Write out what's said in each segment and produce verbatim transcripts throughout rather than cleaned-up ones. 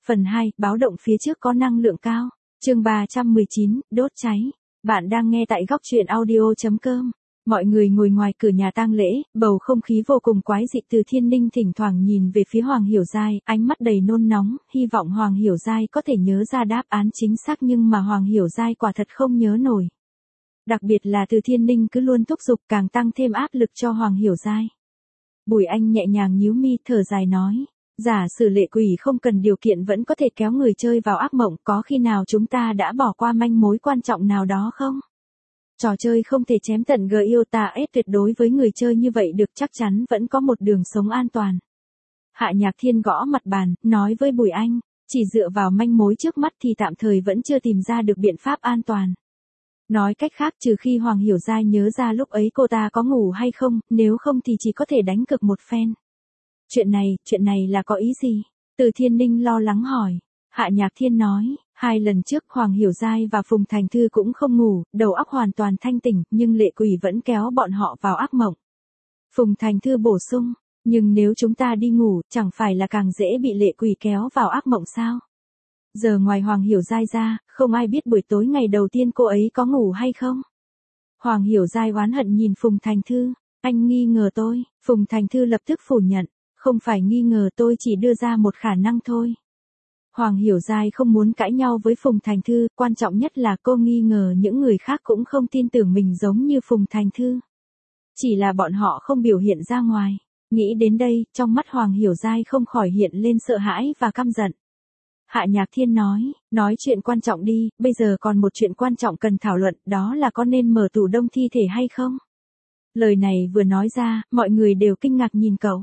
Phần hai, báo động phía trước có năng lượng cao. Chương ba trăm mười chín, đốt cháy. Bạn đang nghe tại góc truyện audio chấm com. Mọi người ngồi ngoài cửa nhà tang lễ, bầu không khí vô cùng quái dị. Từ Thiên Ninh thỉnh thoảng nhìn về phía Hoàng Hiểu Giai, ánh mắt đầy nôn nóng, hy vọng Hoàng Hiểu Giai có thể nhớ ra đáp án chính xác, nhưng mà Hoàng Hiểu Giai quả thật không nhớ nổi. Đặc biệt là Từ Thiên Ninh cứ luôn thúc giục, càng tăng thêm áp lực cho Hoàng Hiểu Giai. Bùi Anh nhẹ nhàng nhíu mi, thở dài nói, giả sử lệ quỷ không cần điều kiện vẫn có thể kéo người chơi vào ác mộng, có khi nào chúng ta đã bỏ qua manh mối quan trọng nào đó không? Trò chơi không thể chém tận gờ yêu ta ết, tuyệt đối với người chơi như vậy được, chắc chắn vẫn có một đường sống an toàn. Hạ Nhạc Thiên gõ mặt bàn, nói với Bùi Anh, chỉ dựa vào manh mối trước mắt thì tạm thời vẫn chưa tìm ra được biện pháp an toàn. Nói cách khác, trừ khi Hoàng Hiểu Giai nhớ ra lúc ấy cô ta có ngủ hay không, nếu không thì chỉ có thể đánh cược một phen. Chuyện này, chuyện này là có ý gì? Từ Thiên Ninh lo lắng hỏi. Hạ Nhạc Thiên nói, hai lần trước Hoàng Hiểu Giai và Phùng Thành Thư cũng không ngủ, đầu óc hoàn toàn thanh tỉnh, nhưng lệ quỷ vẫn kéo bọn họ vào ác mộng. Phùng Thành Thư bổ sung, nhưng nếu chúng ta đi ngủ, chẳng phải là càng dễ bị lệ quỷ kéo vào ác mộng sao? Giờ ngoài Hoàng Hiểu Giai ra, không ai biết buổi tối ngày đầu tiên cô ấy có ngủ hay không? Hoàng Hiểu Giai oán hận nhìn Phùng Thành Thư, anh nghi ngờ tôi. Phùng Thành Thư lập tức phủ nhận, không phải nghi ngờ, tôi chỉ đưa ra một khả năng thôi. Hoàng Hiểu Giai không muốn cãi nhau với Phùng Thành Thư, quan trọng nhất là cô nghi ngờ những người khác cũng không tin tưởng mình giống như Phùng Thành Thư. Chỉ là bọn họ không biểu hiện ra ngoài. Nghĩ đến đây, trong mắt Hoàng Hiểu Giai không khỏi hiện lên sợ hãi và căm giận. Hạ Nhạc Thiên nói, nói chuyện quan trọng đi, bây giờ còn một chuyện quan trọng cần thảo luận, đó là có nên mở tủ đông thi thể hay không? Lời này vừa nói ra, mọi người đều kinh ngạc nhìn cậu.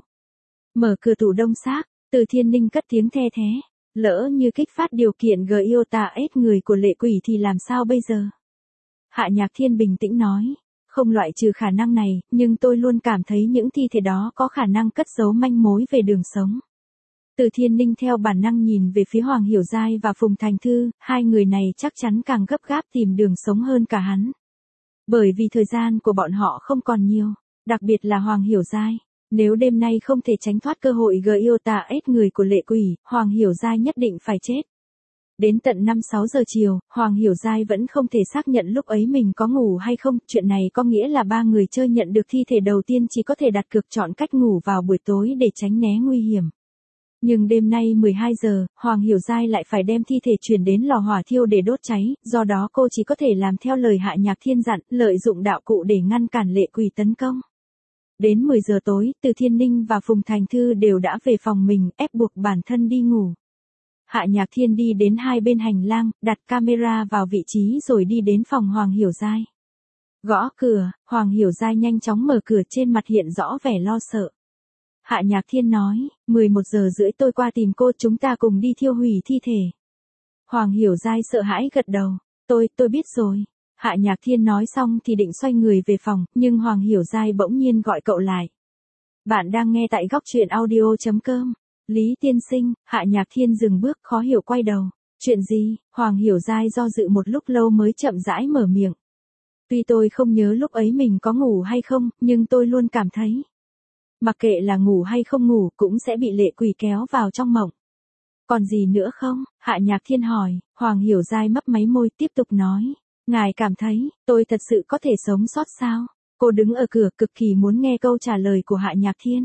Mở cửa tủ đông xác, Từ Thiên Ninh cất tiếng the thế. Lỡ như kích phát điều kiện gờ yêu ta ết người của lệ quỷ thì làm sao bây giờ? Hạ Nhạc Thiên bình tĩnh nói, không loại trừ khả năng này, nhưng tôi luôn cảm thấy những thi thể đó có khả năng cất giấu manh mối về đường sống. Từ Thiên Ninh theo bản năng nhìn về phía Hoàng Hiểu Giai và Phùng Thành Thư, hai người này chắc chắn càng gấp gáp tìm đường sống hơn cả hắn. Bởi vì thời gian của bọn họ không còn nhiều, đặc biệt là Hoàng Hiểu Giai. Nếu đêm nay không thể tránh thoát cơ hội gờ yêu ta ết người của lệ quỷ, Hoàng Hiểu Giai nhất định phải chết. Đến tận năm sáu giờ chiều, Hoàng Hiểu Giai vẫn không thể xác nhận lúc ấy mình có ngủ hay không, chuyện này có nghĩa là ba người chơi nhận được thi thể đầu tiên chỉ có thể đặt cược chọn cách ngủ vào buổi tối để tránh né nguy hiểm. Nhưng đêm nay mười hai giờ, Hoàng Hiểu Giai lại phải đem thi thể chuyển đến lò hỏa thiêu để đốt cháy, do đó cô chỉ có thể làm theo lời Hạ Nhạc Thiên dặn, lợi dụng đạo cụ để ngăn cản lệ quỷ tấn công. Đến mười giờ tối, Từ Thiên Ninh và Phùng Thành Thư đều đã về phòng mình, ép buộc bản thân đi ngủ. Hạ Nhạc Thiên đi đến hai bên hành lang, đặt camera vào vị trí rồi đi đến phòng Hoàng Hiểu Giai. Gõ cửa, Hoàng Hiểu Giai nhanh chóng mở cửa, trên mặt hiện rõ vẻ lo sợ. Hạ Nhạc Thiên nói, mười một giờ rưỡi tôi qua tìm cô, chúng ta cùng đi thiêu hủy thi thể. Hoàng Hiểu Giai sợ hãi gật đầu, tôi, tôi biết rồi. Hạ Nhạc Thiên nói xong thì định xoay người về phòng, nhưng Hoàng Hiểu Giai bỗng nhiên gọi cậu lại. Bạn đang nghe tại góc truyện audio chấm com. Lý tiên sinh. Hạ Nhạc Thiên dừng bước, khó hiểu quay đầu. Chuyện gì? Hoàng Hiểu Giai do dự một lúc lâu mới chậm rãi mở miệng. Tuy tôi không nhớ lúc ấy mình có ngủ hay không, nhưng tôi luôn cảm thấy, mặc kệ là ngủ hay không ngủ cũng sẽ bị lệ quỷ kéo vào trong mộng. Còn gì nữa không? Hạ Nhạc Thiên hỏi. Hoàng Hiểu Giai mấp máy môi, tiếp tục nói. Ngài cảm thấy, tôi thật sự có thể sống sót sao? Cô đứng ở cửa cực kỳ muốn nghe câu trả lời của Hạ Nhạc Thiên.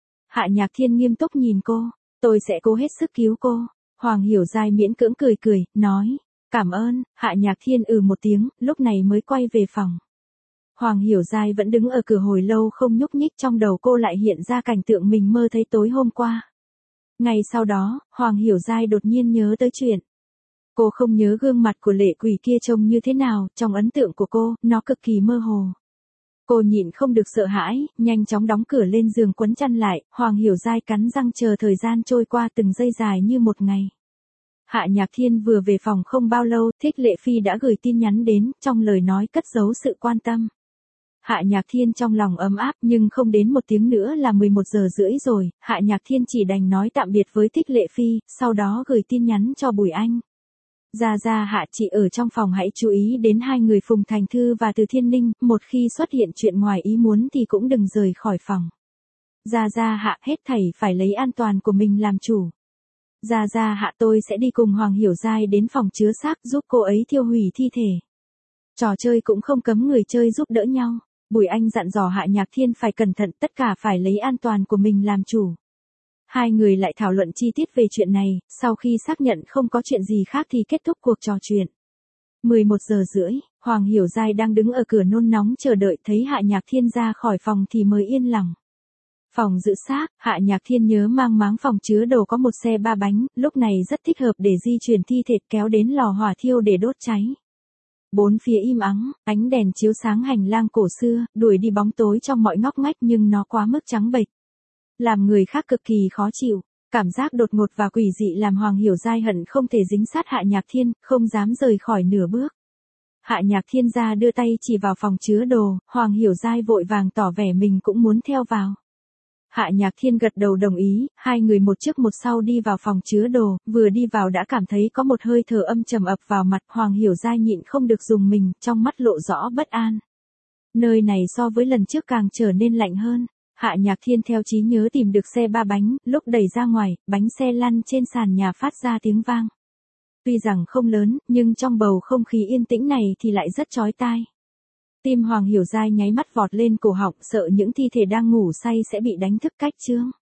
Hạ Nhạc Thiên nghiêm túc nhìn cô. Tôi sẽ cố hết sức cứu cô. Hoàng Hiểu Giai miễn cưỡng cười cười, nói. Cảm ơn. Hạ Nhạc Thiên ừ một tiếng, lúc này mới quay về phòng. Hoàng Hiểu Giai vẫn đứng ở cửa hồi lâu không nhúc nhích, trong đầu cô lại hiện ra cảnh tượng mình mơ thấy tối hôm qua. Ngày sau đó, Hoàng Hiểu Giai đột nhiên nhớ tới chuyện. Cô không nhớ gương mặt của lệ quỷ kia trông như thế nào, trong ấn tượng của cô, nó cực kỳ mơ hồ. Cô nhịn không được sợ hãi, nhanh chóng đóng cửa lên giường quấn chăn lại, Hoàng Hiểu Giai cắn răng chờ thời gian trôi qua từng giây dài như một ngày. Hạ Nhạc Thiên vừa về phòng không bao lâu, Thích Lệ Phi đã gửi tin nhắn đến, trong lời nói cất giấu sự quan tâm. Hạ Nhạc Thiên trong lòng ấm áp, nhưng không đến một tiếng nữa là mười một giờ rưỡi rồi, Hạ Nhạc Thiên chỉ đành nói tạm biệt với Thích Lệ Phi, sau đó gửi tin nhắn cho Bùi Anh. Gia Gia Hạ chị ở trong phòng hãy chú ý đến hai người Phùng Thành Thư và Từ Thiên Ninh, một khi xuất hiện chuyện ngoài ý muốn thì cũng đừng rời khỏi phòng. Gia Gia Hạ, hết thảy phải lấy an toàn của mình làm chủ. Gia Gia hạ tôi sẽ đi cùng Hoàng Hiểu Giai đến phòng chứa xác giúp cô ấy thiêu hủy thi thể. Trò chơi cũng không cấm người chơi giúp đỡ nhau. Bùi Anh dặn dò Hạ Nhạc Thiên phải cẩn thận, tất cả phải lấy an toàn của mình làm chủ. Hai người lại thảo luận chi tiết về chuyện này, sau khi xác nhận không có chuyện gì khác thì kết thúc cuộc trò chuyện. mười một giờ rưỡi, Hoàng Hiểu Giai đang đứng ở cửa nôn nóng chờ đợi, thấy Hạ Nhạc Thiên ra khỏi phòng thì mới yên lòng. Phòng giữ xác, Hạ Nhạc Thiên nhớ mang máng phòng chứa đồ có một xe ba bánh, lúc này rất thích hợp để di chuyển thi thể kéo đến lò hỏa thiêu để đốt cháy. Bốn phía im ắng, ánh đèn chiếu sáng hành lang cổ xưa, đuổi đi bóng tối trong mọi ngóc ngách nhưng nó quá mức trắng bệch. Làm người khác cực kỳ khó chịu, cảm giác đột ngột và quỷ dị làm Hoàng Hiểu Giai hận không thể dính sát Hạ Nhạc Thiên, không dám rời khỏi nửa bước. Hạ Nhạc Thiên ra đưa tay chỉ vào phòng chứa đồ, Hoàng Hiểu Giai vội vàng tỏ vẻ mình cũng muốn theo vào. Hạ Nhạc Thiên gật đầu đồng ý, hai người một trước một sau đi vào phòng chứa đồ, vừa đi vào đã cảm thấy có một hơi thở âm trầm ập vào mặt, Hoàng Hiểu Giai nhịn không được dùng mình, trong mắt lộ rõ bất an. Nơi này so với lần trước càng trở nên lạnh hơn. Hạ Nhạc Thiên theo trí nhớ tìm được xe ba bánh, lúc đẩy ra ngoài, bánh xe lăn trên sàn nhà phát ra tiếng vang. Tuy rằng không lớn, nhưng trong bầu không khí yên tĩnh này thì lại rất chói tai. Tim Hoàng Hiểu Giai nháy mắt vọt lên cổ họng, sợ những thi thể đang ngủ say sẽ bị đánh thức cách chướng.